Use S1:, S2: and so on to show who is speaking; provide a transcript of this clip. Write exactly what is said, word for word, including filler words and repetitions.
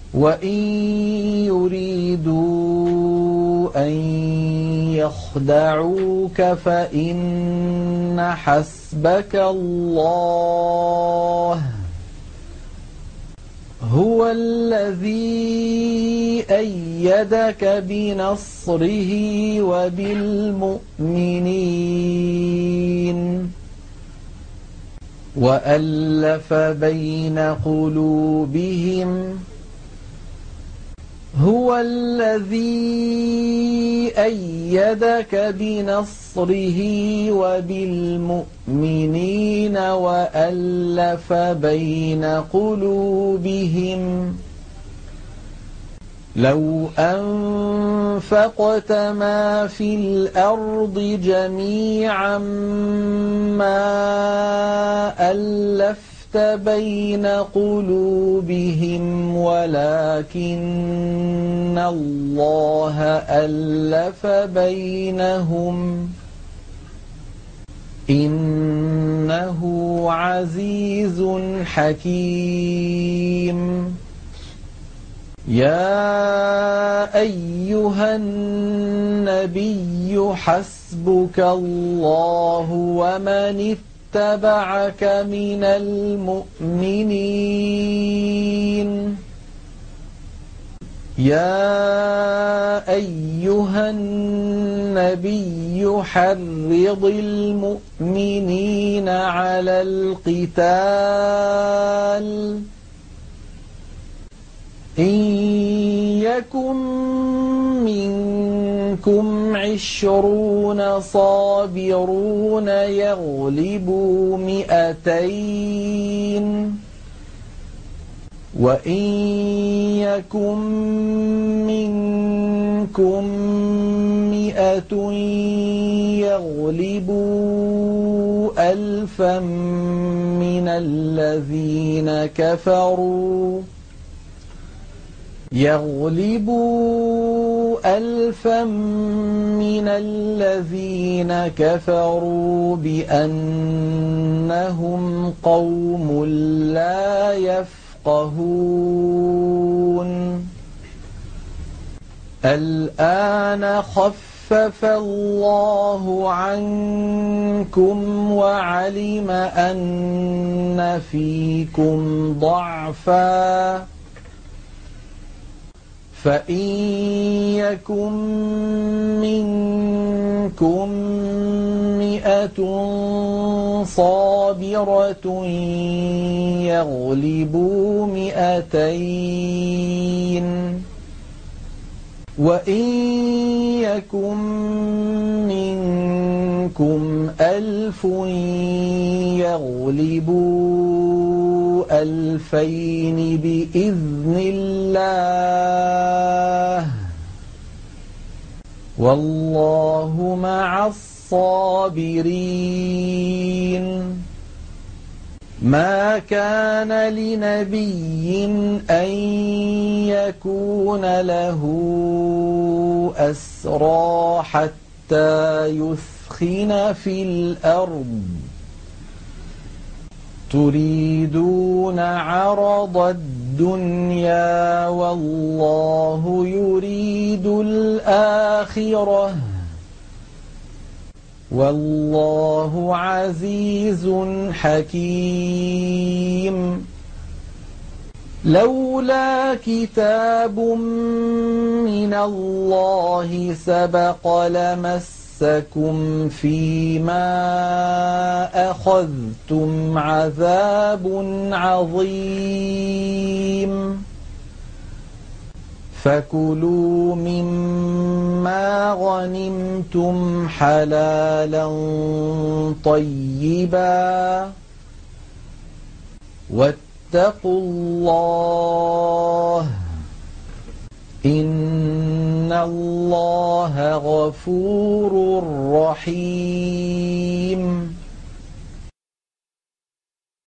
S1: وإن يريدوا أن يخدعوك فإن حسبك الله هو الذي أيدك بنصره وبالمؤمنين وألف بين قلوبهم هو الذي أيدك بنصره وبالمؤمنين وألف بين قلوبهم لو أنفقت ما في الأرض جميعا ما ألفت بين قلوبهم ولكن الله ألف بينهم إنه عزيز حكيم يا أيها النبي حسبك الله ومن اتبعك من المؤمنين يا أيها النبي حرض المؤمنين على القتال إن يكن منكم عشرون صابرون يغلبوا مئتين وإن يكن منكم مئة يغلبوا ألفا من الذين كفروا يغلبوا ألفا من الذين كفروا بأنهم قوم لا يفقهون الآن خفف الله عنكم وعلم أن فيكم ضعفا فإن يكن منكم مئة صابرة يغلبوا مئتين وإن يكن منكم ألف يغلبوا ألفين بإذن الله والله مع الصابرين ما كان لنبي أن يكون له أسرى حتى يثخن في الأرض تريدون عرض الدنيا والله يريد الآخرة والله عزيز حكيم لولا كتاب من الله سبق لمسكم فيما أخذتم عذاب عظيم فكلوا مما غنمتم حلالا طيبا واتقوا الله إن الله غفور رحيم